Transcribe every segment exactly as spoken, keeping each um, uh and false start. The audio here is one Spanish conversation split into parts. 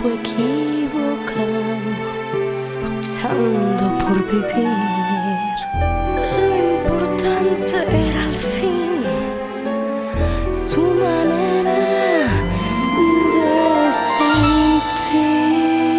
cuerpo equivocado, luchando por vivir. Lo importante era al fin su manera de sentir.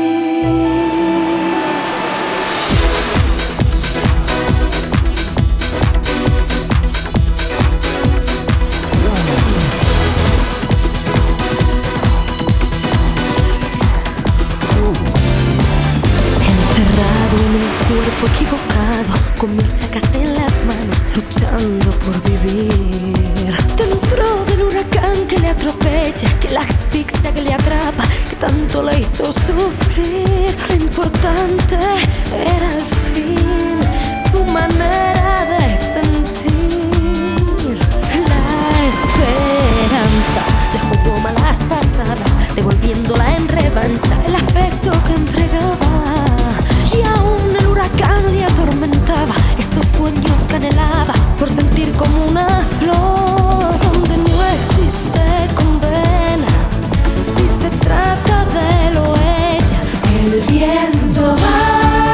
Cuerpo equivocado, con mil chacas en las manos, luchando por vivir. Dentro del huracán que le atropella, que la asfixia, que le atrapa, que tanto le hizo sufrir. Lo importante era al fin su manera de sentir. La esperanza le jugó malas pasadas, devolviéndola en revancha el afecto que entregaba. Y aún el huracán le atormentaba, estos sueños que anhelaba por sentir como una flor donde no existe condena. Si se trata de lo ella, el viento va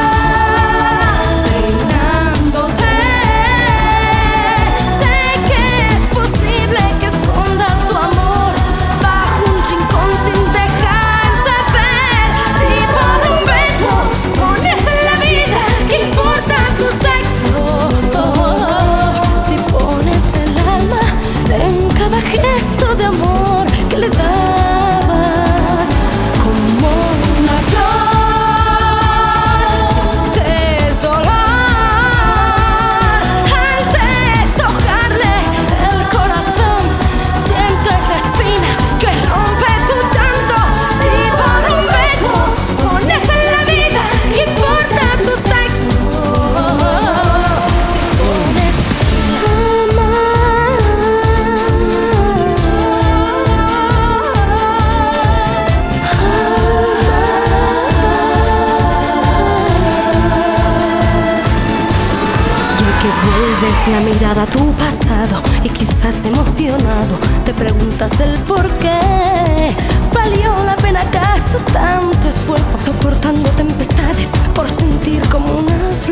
peinándote. Sé que es posible que esconda su amor bajo un rincón sin dejarse ver. Si por un beso pones la vida, ¿qué importa tu sexo? Oh, si pones el alma en cada gesto de amor que le dabas como una flor, sientes dolor al deshojarle el corazón, sientes la espina que rompe tu llanto. Si por un beso pones la vida, ¿qué importa tu sexo? Si pones amar, y el que vuelves la mirada a tu pasado y quizás emocionado te preguntas el por qué. ¿Valió la pena acaso tanto esfuerzo soportando tempestades por sentir como una